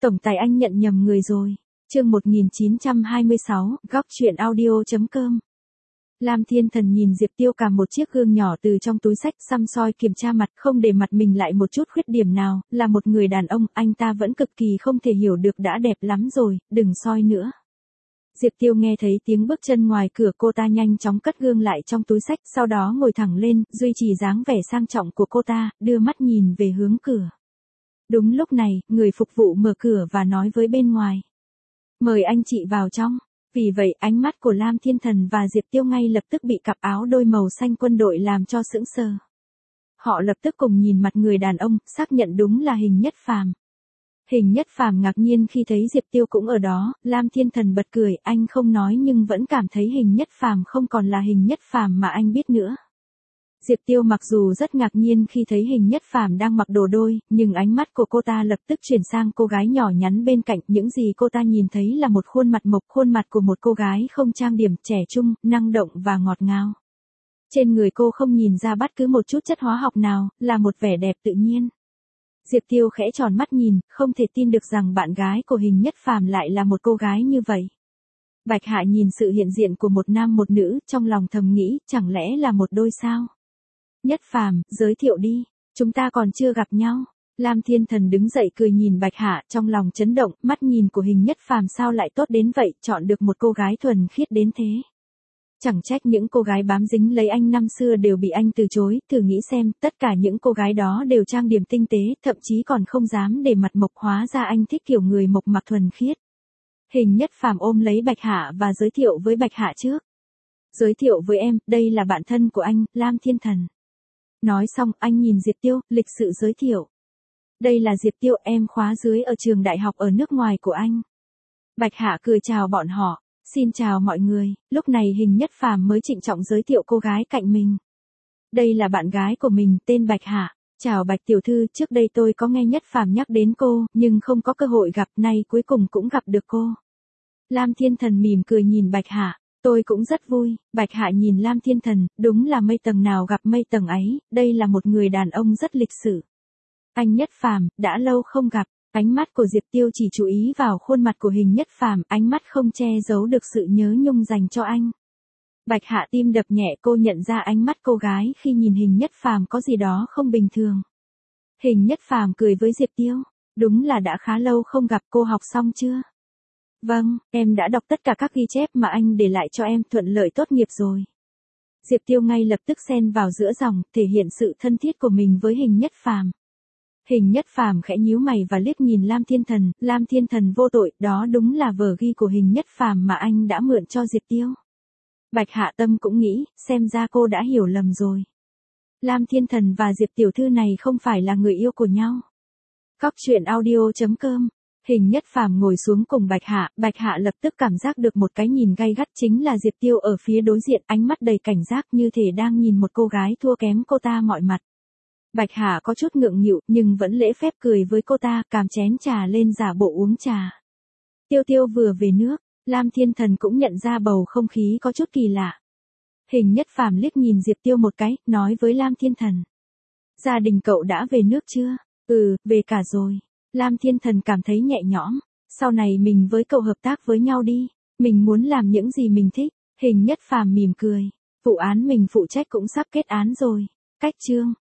Tổng tài anh nhận nhầm người rồi. Chương 1926, góc truyện audio.com. Lam Thiên Thần nhìn Diệp Tiêu cầm một chiếc gương nhỏ từ trong túi xách, săm soi kiểm tra mặt, không để mặt mình lại một chút khuyết điểm nào, là một người đàn ông, anh ta vẫn cực kỳ không thể hiểu được đã đẹp lắm rồi, đừng soi nữa. Diệp Tiêu nghe thấy tiếng bước chân ngoài cửa, cô ta nhanh chóng cất gương lại trong túi xách, sau đó ngồi thẳng lên, duy trì dáng vẻ sang trọng của cô ta, đưa mắt nhìn về hướng cửa. Đúng lúc này, người phục vụ mở cửa và nói với bên ngoài: "Mời anh chị vào trong." Vì vậy, ánh mắt của Lam Thiên Thần và Diệp Tiêu ngay lập tức bị cặp áo đôi màu xanh quân đội làm cho sững sờ. Họ lập tức cùng nhìn mặt người đàn ông, xác nhận đúng là Hình Nhất Phàm. Hình Nhất Phàm ngạc nhiên khi thấy Diệp Tiêu cũng ở đó, Lam Thiên Thần bật cười, anh không nói nhưng vẫn cảm thấy Hình Nhất Phàm không còn là Hình Nhất Phàm mà anh biết nữa. Diệp Tiêu mặc dù rất ngạc nhiên khi thấy Hình Nhất Phàm đang mặc đồ đôi, nhưng ánh mắt của cô ta lập tức chuyển sang cô gái nhỏ nhắn bên cạnh, những gì cô ta nhìn thấy là một khuôn mặt mộc, khuôn mặt của một cô gái không trang điểm, trẻ trung, năng động và ngọt ngào. Trên người cô không nhìn ra bất cứ một chút chất hóa học nào, là một vẻ đẹp tự nhiên. Diệp Tiêu khẽ tròn mắt nhìn, không thể tin được rằng bạn gái của Hình Nhất Phàm lại là một cô gái như vậy. Bạch Hạ nhìn sự hiện diện của một nam một nữ, trong lòng thầm nghĩ, chẳng lẽ là một đôi sao? Nhất Phàm, giới thiệu đi, chúng ta còn chưa gặp nhau. Lam Thiên Thần đứng dậy cười nhìn Bạch Hạ, trong lòng chấn động, mắt nhìn của Hình Nhất Phàm sao lại tốt đến vậy, chọn được một cô gái thuần khiết đến thế. Chẳng trách những cô gái bám dính lấy anh năm xưa đều bị anh từ chối, thử nghĩ xem, tất cả những cô gái đó đều trang điểm tinh tế, thậm chí còn không dám để mặt mộc, hóa ra anh thích kiểu người mộc mạc thuần khiết. Hình Nhất Phàm ôm lấy Bạch Hạ và giới thiệu với Bạch Hạ trước. Giới thiệu với em, đây là bạn thân của anh, Lam Thiên Thần. Nói xong, anh nhìn Diệp Tiêu, lịch sự giới thiệu. Đây là Diệp Tiêu, em khóa dưới ở trường đại học ở nước ngoài của anh. Bạch Hạ cười chào bọn họ. Xin chào mọi người, lúc này Hình Nhất Phàm mới trịnh trọng giới thiệu cô gái cạnh mình. Đây là bạn gái của mình, tên Bạch Hạ. Chào Bạch tiểu thư, trước đây tôi có nghe Nhất Phàm nhắc đến cô, nhưng không có cơ hội gặp, nay cuối cùng cũng gặp được cô. Lam Thiên Thần mỉm cười nhìn Bạch Hạ. Tôi cũng rất vui. Bạch Hạ nhìn Lam Thiên Thần, đúng là mây tầng nào gặp mây tầng ấy, đây là một người đàn ông rất lịch sự. Anh Nhất Phàm, đã lâu không gặp. Ánh mắt của Diệp Tiêu chỉ chú ý vào khuôn mặt của Hình Nhất Phàm, ánh mắt không che giấu được sự nhớ nhung dành cho anh. Bạch Hạ tim đập nhẹ, cô nhận ra ánh mắt cô gái khi nhìn Hình Nhất Phàm có gì đó không bình thường. Hình Nhất Phàm cười với Diệp Tiêu, đúng là đã khá lâu không gặp, cô học xong chưa? Vâng, em đã đọc tất cả các ghi chép mà anh để lại cho em, thuận lợi tốt nghiệp rồi. Diệp Tiêu ngay lập tức xen vào giữa dòng, thể hiện sự thân thiết của mình với Hình Nhất Phàm. Hình Nhất Phàm khẽ nhíu mày và liếc nhìn Lam Thiên Thần, Lam Thiên Thần vô tội, đó đúng là vở ghi của Hình Nhất Phàm mà anh đã mượn cho Diệp Tiêu. Bạch Hạ tâm cũng nghĩ, xem ra cô đã hiểu lầm rồi. Lam Thiên Thần và Diệp tiểu thư này không phải là người yêu của nhau. Góc truyện audio.com. Hình Nhất Phàm ngồi xuống cùng Bạch Hạ lập tức cảm giác được một cái nhìn gay gắt, chính là Diệp Tiêu ở phía đối diện, ánh mắt đầy cảnh giác như thể đang nhìn một cô gái thua kém cô ta mọi mặt. Bạch Hạ có chút ngượng nghịu, nhưng vẫn lễ phép cười với cô ta, cầm chén trà lên giả bộ uống trà. Tiêu vừa về nước, Lam Thiên Thần cũng nhận ra bầu không khí có chút kỳ lạ. Hình Nhất Phàm liếc nhìn Diệp Tiêu một cái, nói với Lam Thiên Thần. Gia đình cậu đã về nước chưa? Ừ, về cả rồi. Lam Thiên Thần cảm thấy nhẹ nhõm. Sau này mình với cậu hợp tác với nhau đi. Mình muốn làm những gì mình thích. Hình Nhất Phàm mỉm cười. Vụ án mình phụ trách cũng sắp kết án rồi. Cách chương.